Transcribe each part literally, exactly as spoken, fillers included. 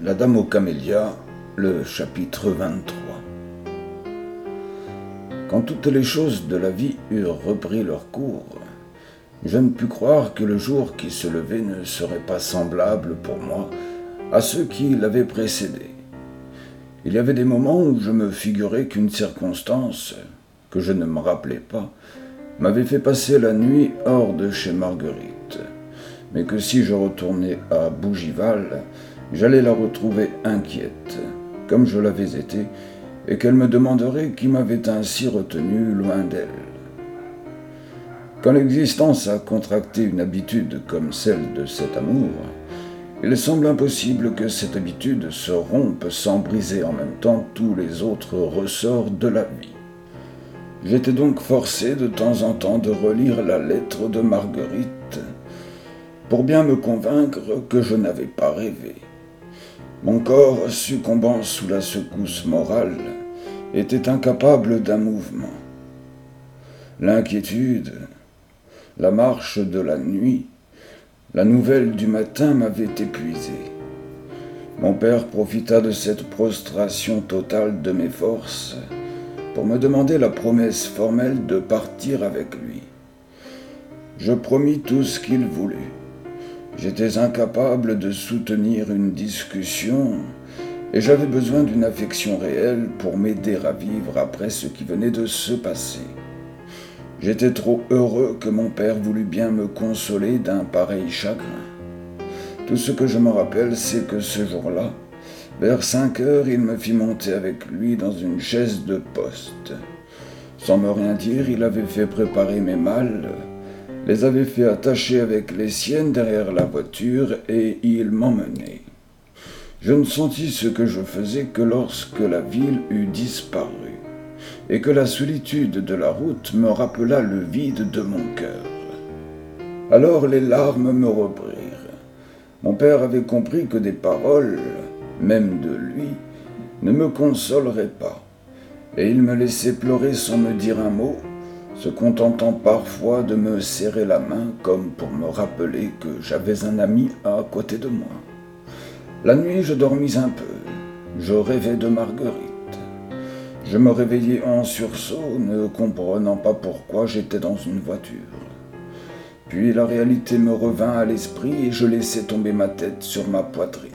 La Dame aux Camélias, le chapitre vingt-trois. Quand toutes les choses de la vie eurent repris leur cours, je ne pus croire que le jour qui se levait ne serait pas semblable pour moi à ceux qui l'avaient précédé. Il y avait des moments où je me figurais qu'une circonstance, que je ne me rappelais pas, m'avait fait passer la nuit hors de chez Marguerite, mais que si je retournais à Bougival, j'allais la retrouver inquiète, comme je l'avais été, et qu'elle me demanderait qui m'avait ainsi retenu loin d'elle. Quand l'existence a contracté une habitude comme celle de cet amour, il semble impossible que cette habitude se rompe sans briser en même temps tous les autres ressorts de la vie. J'étais donc forcé de temps en temps de relire la lettre de Marguerite pour bien me convaincre que je n'avais pas rêvé. Mon corps, succombant sous la secousse morale, était incapable d'un mouvement. L'inquiétude, la marche de la nuit, la nouvelle du matin m'avaient épuisé. Mon père profita de cette prostration totale de mes forces pour me demander la promesse formelle de partir avec lui. Je promis tout ce qu'il voulut. J'étais incapable de soutenir une discussion et j'avais besoin d'une affection réelle pour m'aider à vivre après ce qui venait de se passer. J'étais trop heureux que mon père voulût bien me consoler d'un pareil chagrin. Tout ce que je me rappelle, c'est que ce jour-là, vers cinq heures, il me fit monter avec lui dans une chaise de poste. Sans me rien dire, il avait fait préparer mes malles, les avait fait attacher avec les siennes derrière la voiture et il m'emmenait. Je ne sentis ce que je faisais que lorsque la ville eut disparu et que la solitude de la route me rappela le vide de mon cœur. Alors les larmes me reprirent. Mon père avait compris que des paroles, même de lui, ne me consoleraient pas, et il me laissait pleurer sans me dire un mot, se contentant parfois de me serrer la main comme pour me rappeler que j'avais un ami à côté de moi. La nuit, je dormis un peu. Je rêvais de Marguerite. Je me réveillai en sursaut, ne comprenant pas pourquoi j'étais dans une voiture. Puis la réalité me revint à l'esprit et je laissai tomber ma tête sur ma poitrine.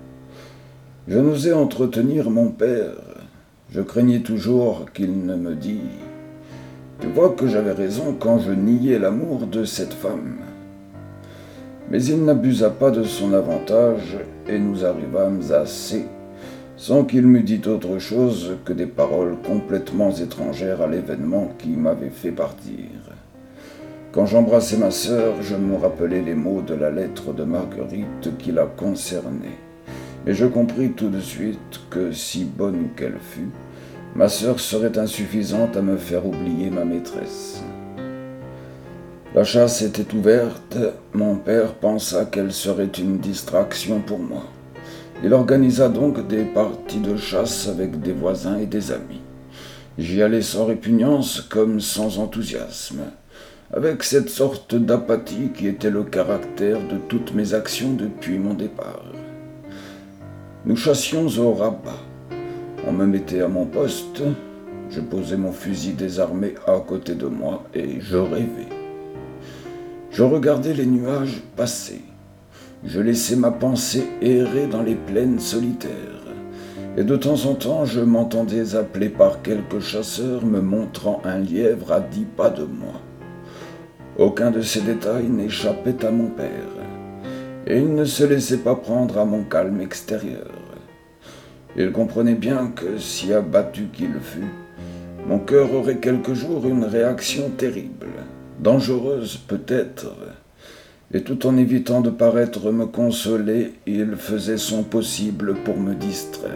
Je n'osais entretenir mon père. Je craignais toujours qu'il ne me dît « Tu vois que j'avais raison quand je niais l'amour de cette femme. » Mais il n'abusa pas de son avantage et nous arrivâmes à C, sans qu'il m'eût dit autre chose que des paroles complètement étrangères à l'événement qui m'avait fait partir. Quand j'embrassai ma sœur, je me rappelai les mots de la lettre de Marguerite qui la concernait, et je compris tout de suite que, si bonne qu'elle fût, ma sœur serait insuffisante à me faire oublier ma maîtresse. La chasse était ouverte, mon père pensa qu'elle serait une distraction pour moi. Il organisa donc des parties de chasse avec des voisins et des amis. J'y allais sans répugnance comme sans enthousiasme, avec cette sorte d'apathie qui était le caractère de toutes mes actions depuis mon départ. Nous chassions au rabat. On me mettait à mon poste, je posais mon fusil désarmé à côté de moi et je rêvais. Je regardais les nuages passer. Je laissais ma pensée errer dans les plaines solitaires. Et de temps en temps, je m'entendais appeler par quelques chasseurs me montrant un lièvre à dix pas de moi. Aucun de ces détails n'échappait à mon père. Et il ne se laissait pas prendre à mon calme extérieur. Il comprenait bien que, si abattu qu'il fût, mon cœur aurait quelque jour une réaction terrible, dangereuse peut-être, et tout en évitant de paraître me consoler, il faisait son possible pour me distraire.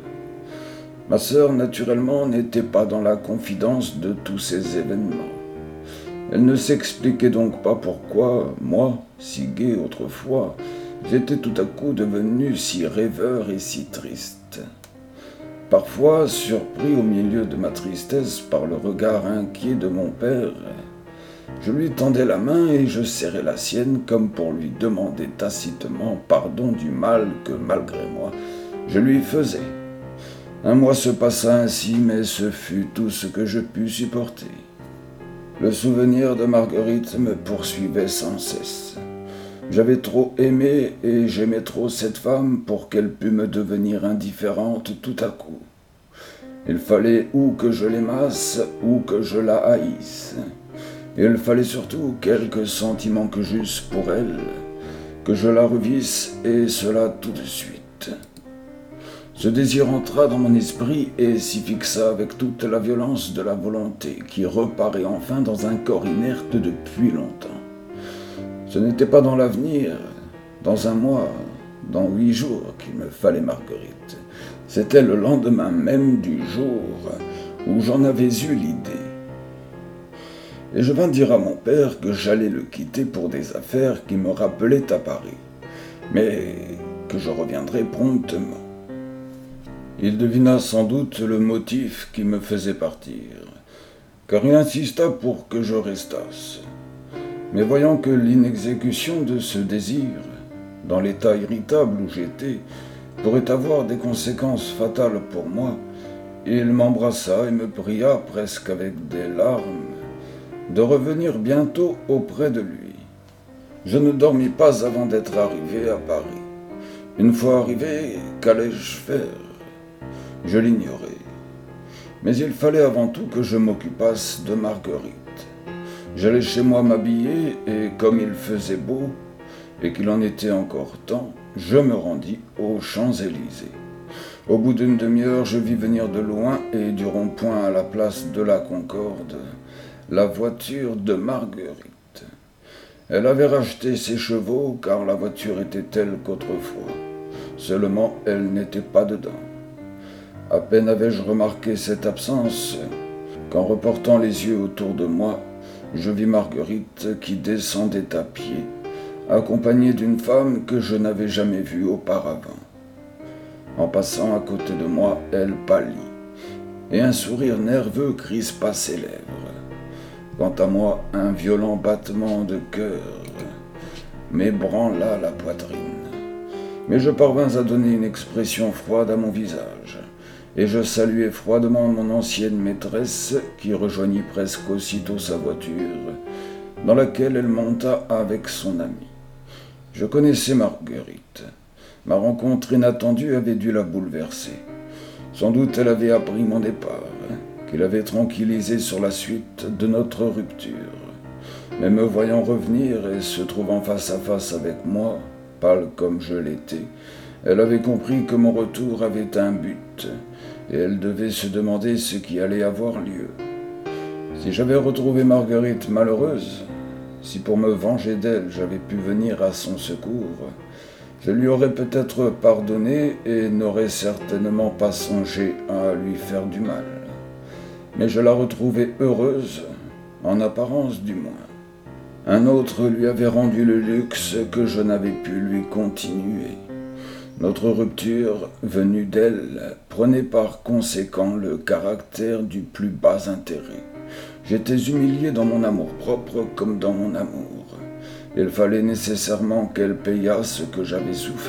Ma sœur, naturellement, n'était pas dans la confidence de tous ces événements. Elle ne s'expliquait donc pas pourquoi, moi, si gai autrefois, j'étais tout à coup devenu si rêveur et si triste. Parfois, surpris au milieu de ma tristesse par le regard inquiet de mon père, je lui tendais la main et je serrais la sienne comme pour lui demander tacitement pardon du mal que, malgré moi, Je lui faisais. Un mois se passa ainsi, mais ce fut tout ce que je pus supporter. Le souvenir de Marguerite me poursuivait sans cesse. J'avais trop aimé et j'aimais trop cette femme pour qu'elle pût me devenir indifférente tout à coup. Il fallait ou que je l'aimasse ou que je la haïsse. Il fallait surtout quelque sentiment que j'eusse pour elle, que je la revisse, et cela tout de suite. Ce désir entra dans mon esprit et s'y fixa avec toute la violence de la volonté qui reparaît enfin dans un corps inerte depuis longtemps. Ce n'était pas dans l'avenir, dans un mois, dans huit jours qu'il me fallait Marguerite. C'était le lendemain même du jour où j'en avais eu l'idée. Et je vins dire à mon père que j'allais le quitter pour des affaires qui me rappelaient à Paris, mais que je reviendrais promptement. Il devina sans doute le motif qui me faisait partir, car il insista pour que je restasse. Mais voyant que l'inexécution de ce désir, dans l'état irritable où j'étais, pourrait avoir des conséquences fatales pour moi, il m'embrassa et me pria, presque avec des larmes, de revenir bientôt auprès de lui. Je ne dormis pas avant d'être arrivé à Paris. Une fois arrivé, qu'allais-je faire ? Je l'ignorais. Mais il fallait avant tout que je m'occupasse de Marguerite. J'allais chez moi m'habiller, et comme il faisait beau, et qu'il en était encore temps, je me rendis aux Champs-Élysées. Au bout d'une demi-heure, je vis venir de loin, et du rond-point à la place de la Concorde, la voiture de Marguerite. Elle avait racheté ses chevaux, car la voiture était telle qu'autrefois. Seulement, elle n'était pas dedans. À peine avais-je remarqué cette absence, qu'en reportant les yeux autour de moi, je vis Marguerite qui descendait à pied, accompagnée d'une femme que je n'avais jamais vue auparavant. En passant à côté de moi, elle pâlit, et un sourire nerveux crispa ses lèvres. Quant à moi, un violent battement de cœur m'ébranla la poitrine. Mais je parvins à donner une expression froide à mon visage, et je saluai froidement mon ancienne maîtresse qui rejoignit presque aussitôt sa voiture, dans laquelle elle monta avec son amie. Je connaissais Marguerite. Ma rencontre inattendue avait dû la bouleverser. Sans doute elle avait appris mon départ, qu'il avait tranquillisé sur la suite de notre rupture. Mais me voyant revenir et se trouvant face à face avec moi, pâle comme je l'étais, elle avait compris que mon retour avait un but, et elle devait se demander ce qui allait avoir lieu. Si j'avais retrouvé Marguerite malheureuse, si pour me venger d'elle j'avais pu venir à son secours, je lui aurais peut-être pardonné et n'aurais certainement pas songé à lui faire du mal. Mais je la retrouvais heureuse, en apparence du moins. Un autre lui avait rendu le luxe que je n'avais pu lui continuer. Notre rupture, venue d'elle, prenait par conséquent le caractère du plus bas intérêt. J'étais humilié dans mon amour-propre comme dans mon amour. Il fallait nécessairement qu'elle payât ce que j'avais souffert.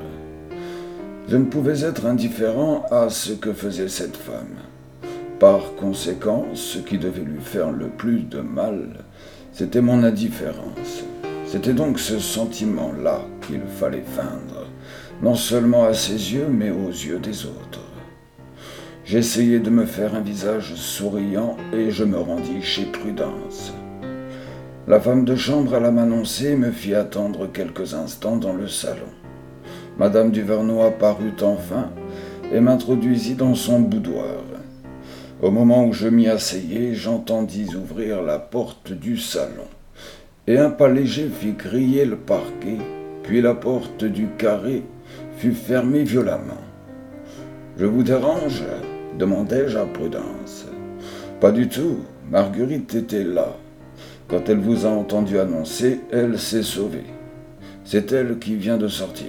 Je ne pouvais être indifférent à ce que faisait cette femme. Par conséquent, ce qui devait lui faire le plus de mal, c'était mon indifférence. C'était donc ce sentiment-là qu'il fallait feindre, non seulement à ses yeux, mais aux yeux des autres. J'essayai de me faire un visage souriant et je me rendis chez Prudence. La femme de chambre alla m'annoncer et me fit attendre quelques instants dans le salon. Madame Duvernoy parut enfin et m'introduisit dans son boudoir. Au moment où je m'y asseyais, j'entendis ouvrir la porte du salon, et un pas léger fit crier le parquet, puis la porte du carré fut fermée violemment. « Je vous dérange ?» demandai-je à Prudence. « Pas du tout, Marguerite était là. Quand elle vous a entendu annoncer, elle s'est sauvée. C'est elle qui vient de sortir.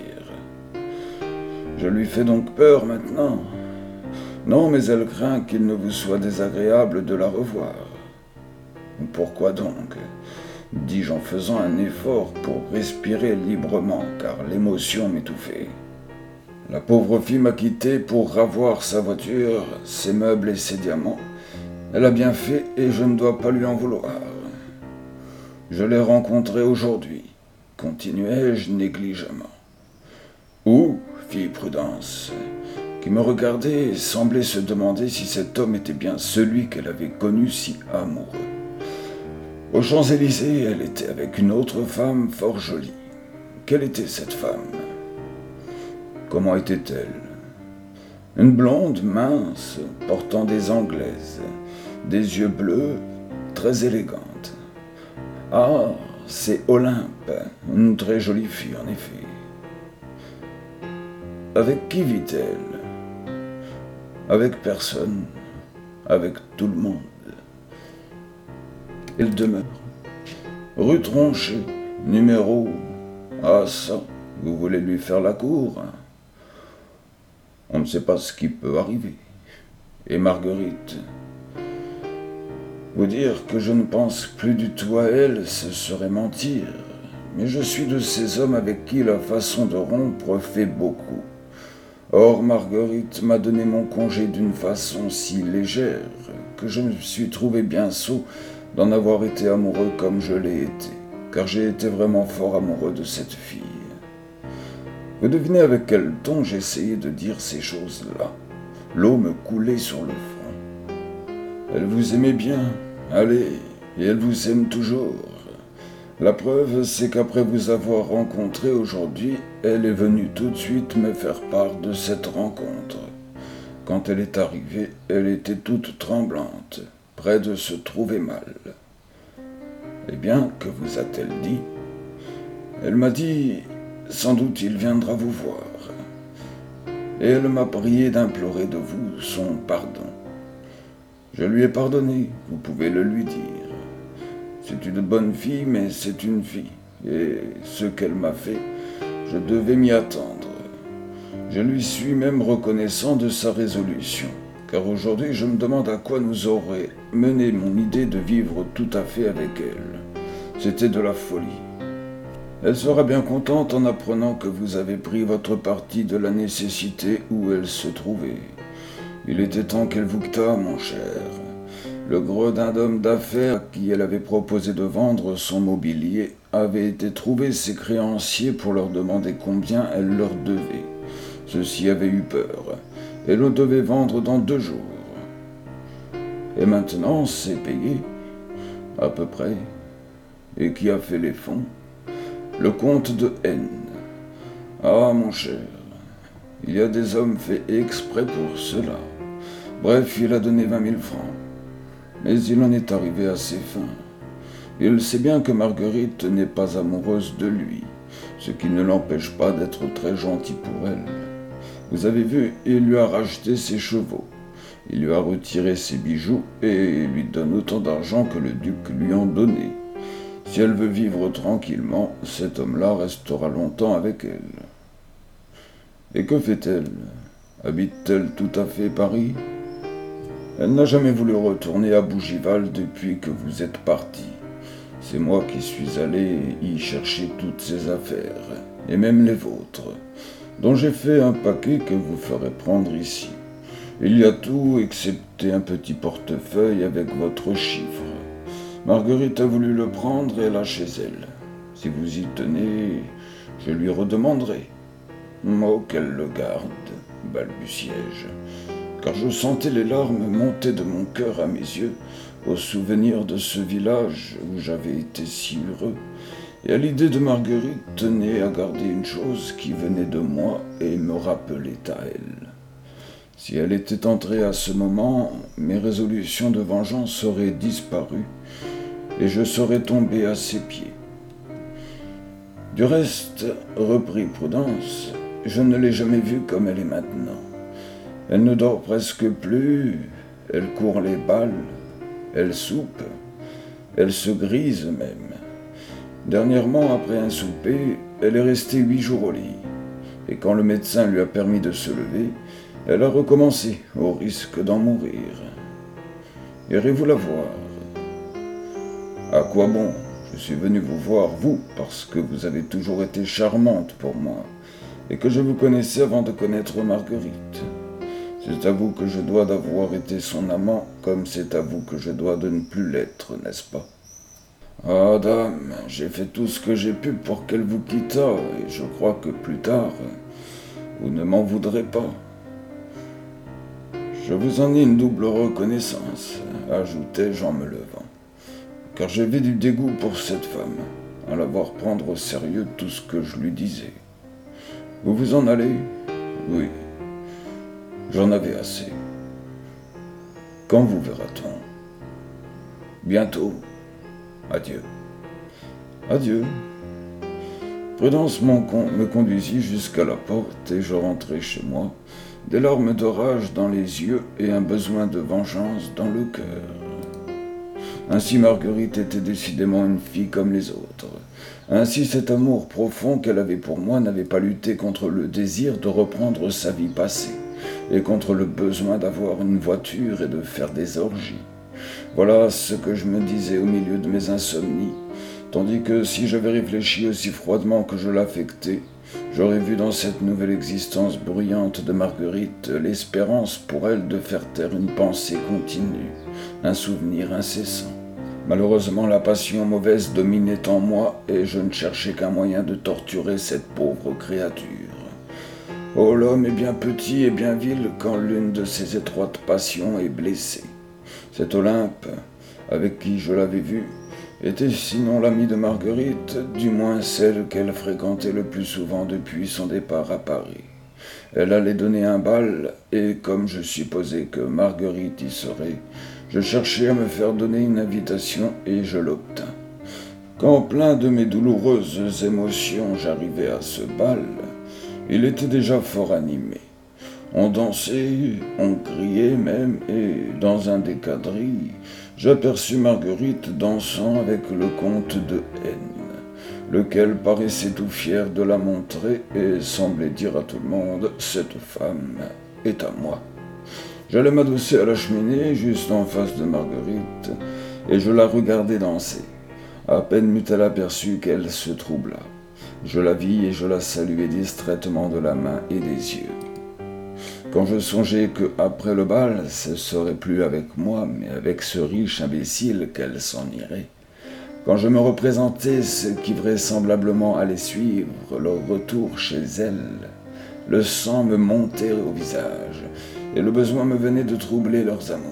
Je lui fais donc peur maintenant ? Non, mais elle craint qu'il ne vous soit désagréable de la revoir. Pourquoi donc ? Dis-je en faisant un effort pour respirer librement, car l'émotion m'étouffait. La pauvre fille m'a quitté pour ravoir sa voiture, ses meubles et ses diamants. Elle a bien fait et je ne dois pas lui en vouloir. Je l'ai rencontrée aujourd'hui, continuai-je négligemment. Où, fit Prudence, qui me regardait et semblait se demander si cet homme était bien celui qu'elle avait connu si amoureux. Aux Champs-Élysées, elle était avec une autre femme fort jolie. Quelle était cette femme? Comment était-elle? Une blonde mince, portant des anglaises, des yeux bleus, très élégante. Ah, c'est Olympe, une très jolie fille en effet. Avec qui vit-elle? Avec personne, avec tout le monde. Elle demeure. Rue Tronchet, numéro... Ah ça, vous voulez lui faire la cour? On ne sait pas ce qui peut arriver. Et Marguerite? Vous dire que je ne pense plus du tout à elle, ce serait mentir. Mais je suis de ces hommes avec qui la façon de rompre fait beaucoup. Or, Marguerite m'a donné mon congé d'une façon si légère que je me suis trouvé bien sot d'en avoir été amoureux comme je l'ai été, car j'ai été vraiment fort amoureux de cette fille. Vous devinez avec quel ton j'essayais de dire ces choses-là. L'eau me coulait sur le front. Elle vous aimait bien, allez, et elle vous aime toujours. La preuve, c'est qu'après vous avoir rencontré aujourd'hui, elle est venue tout de suite me faire part de cette rencontre. Quand elle est arrivée, elle était toute tremblante, près de se trouver mal. Eh bien, que vous a-t-elle dit? Elle m'a dit, sans doute il viendra vous voir. Et elle m'a prié d'implorer de vous son pardon. Je lui ai pardonné, vous pouvez le lui dire. C'est une bonne fille, mais c'est une fille. Et ce qu'elle m'a fait, je devais m'y attendre. Je lui suis même reconnaissant de sa résolution, car aujourd'hui je me demande à quoi nous aurait mené mon idée de vivre tout à fait avec elle. C'était de la folie. Elle sera bien contente en apprenant que vous avez pris votre parti de la nécessité où elle se trouvait. Il était temps qu'elle vous quittât, mon cher. Le gredin d'homme d'affaires à qui elle avait proposé de vendre son mobilier avait été trouver ses créanciers pour leur demander combien elle leur devait. Ceux-ci avaient eu peur et le devaient vendre dans deux jours. Et maintenant, c'est payé, à peu près. Et qui a fait les fonds? Le comte de N. Ah, mon cher, il y a des hommes faits exprès pour cela. Bref, il a donné vingt mille francs. Mais il en est arrivé à ses fins. Il sait bien que Marguerite n'est pas amoureuse de lui, ce qui ne l'empêche pas d'être très gentil pour elle. Vous avez vu, il lui a racheté ses chevaux, il lui a retiré ses bijoux et lui donne autant d'argent que le duc lui en donnait. Si elle veut vivre tranquillement, cet homme-là restera longtemps avec elle. Et que fait-elle? Habite-t-elle tout à fait Paris? Elle n'a jamais voulu retourner à Bougival depuis que vous êtes parti. C'est moi qui suis allé y chercher toutes ses affaires, et même les vôtres, dont j'ai fait un paquet que vous ferez prendre ici. Il y a tout excepté un petit portefeuille avec votre chiffre. Marguerite a voulu le prendre et l'a chez elle. Si vous y tenez, je lui redemanderai. Oh, qu'elle le garde, balbutiai-je, car je sentais les larmes monter de mon cœur à mes yeux au souvenir de ce village où j'avais été si heureux, et à l'idée de Marguerite tenait à garder une chose qui venait de moi et me rappelait à elle. Si elle était entrée à ce moment, mes résolutions de vengeance auraient disparu, et je serais tombé à ses pieds. Du reste, reprit Prudence, je ne l'ai jamais vue comme elle est maintenant. Elle ne dort presque plus, elle court les balles, elle soupe, elle se grise même. Dernièrement, après un souper, elle est restée huit jours au lit, et quand le médecin lui a permis de se lever, elle a recommencé, au risque d'en mourir. Irez-vous la voir? À quoi bon? Je suis venu vous voir, vous, parce que vous avez toujours été charmante pour moi. et que je vous connaissais avant de connaître Marguerite. C'est à vous que je dois d'avoir été son amant, comme c'est à vous que je dois de ne plus l'être, n'est-ce pas? Ah, dame, j'ai fait tout ce que j'ai pu pour qu'elle vous quittât, et je crois que plus tard, vous ne m'en voudrez pas. Je vous en ai une double reconnaissance, ajoutai-je en me levant, car j'avais du dégoût pour cette femme, à la voir prendre au sérieux tout ce que je lui disais. Vous vous en allez? Oui, j'en avais assez. Quand vous verra-t-on? Bientôt. Adieu. Adieu. Prudence mon con me conduisit jusqu'à la porte et je rentrai chez moi, des larmes de rage dans les yeux et un besoin de vengeance dans le cœur. Ainsi Marguerite était décidément une fille comme les autres. Ainsi cet amour profond qu'elle avait pour moi n'avait pas lutté contre le désir de reprendre sa vie passée et contre le besoin d'avoir une voiture et de faire des orgies. Voilà ce que je me disais au milieu de mes insomnies, tandis que si j'avais réfléchi aussi froidement que je l'affectais, j'aurais vu dans cette nouvelle existence bruyante de Marguerite l'espérance pour elle de faire taire une pensée continue, un souvenir incessant. Malheureusement, la passion mauvaise dominait en moi et je ne cherchais qu'un moyen de torturer cette pauvre créature. Oh, l'homme est bien petit et bien vil quand l'une de ses étroites passions est blessée. Cet Olympe, avec qui je l'avais vue, était sinon l'amie de Marguerite, du moins celle qu'elle fréquentait le plus souvent depuis son départ à Paris. Elle allait donner un bal, et comme je supposais que Marguerite y serait, je cherchai à me faire donner une invitation et je l'obtins. Quand plein de mes douloureuses émotions j'arrivai à ce bal, il était déjà fort animé. On dansait, on criait même, et dans un des quadrilles, j'aperçus Marguerite dansant avec le comte de N, lequel paraissait tout fier de la montrer et semblait dire à tout le monde « Cette femme est à moi ». J'allais m'adosser à la cheminée, juste en face de Marguerite, et je la regardais danser. À peine m'eut-elle aperçu qu'elle se troubla. Je la vis et je la saluai distraitement de la main et des yeux. Quand je songeais que, après le bal, ce serait plus avec moi, mais avec ce riche imbécile qu'elle s'en irait. Quand je me représentais ce qui vraisemblablement allait suivre leur retour chez elle, le sang me montait au visage, et le besoin me venait de troubler leurs amours.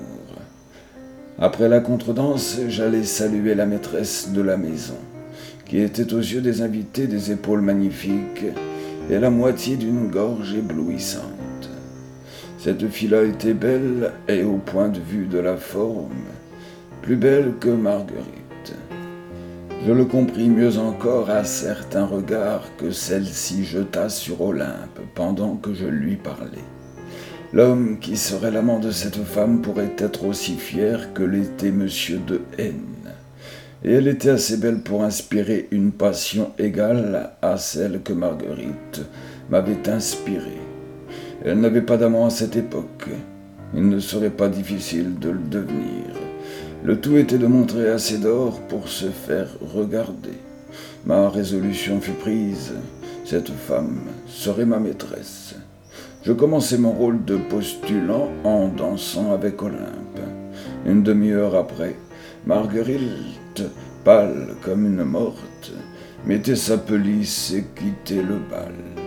Après la contredanse, j'allais saluer la maîtresse de la maison, qui était aux yeux des invités des épaules magnifiques et la moitié d'une gorge éblouissante. Cette fille-là était belle et au point de vue de la forme, plus belle que Marguerite. Je le compris mieux encore à certains regards que celle-ci jeta sur Olympe pendant que je lui parlais. L'homme qui serait l'amant de cette femme pourrait être aussi fier que l'était monsieur de N. Et elle était assez belle pour inspirer une passion égale à celle que Marguerite m'avait inspirée. Elle n'avait pas d'amant à cette époque. Il ne serait pas difficile de le devenir. Le tout était de montrer assez d'or pour se faire regarder. Ma résolution fut prise. Cette femme serait ma maîtresse. Je commençai mon rôle de postulant en dansant avec Olympe. Une demi-heure après, Marguerite, pâle comme une morte, mettait sa pelisse et quittait le bal.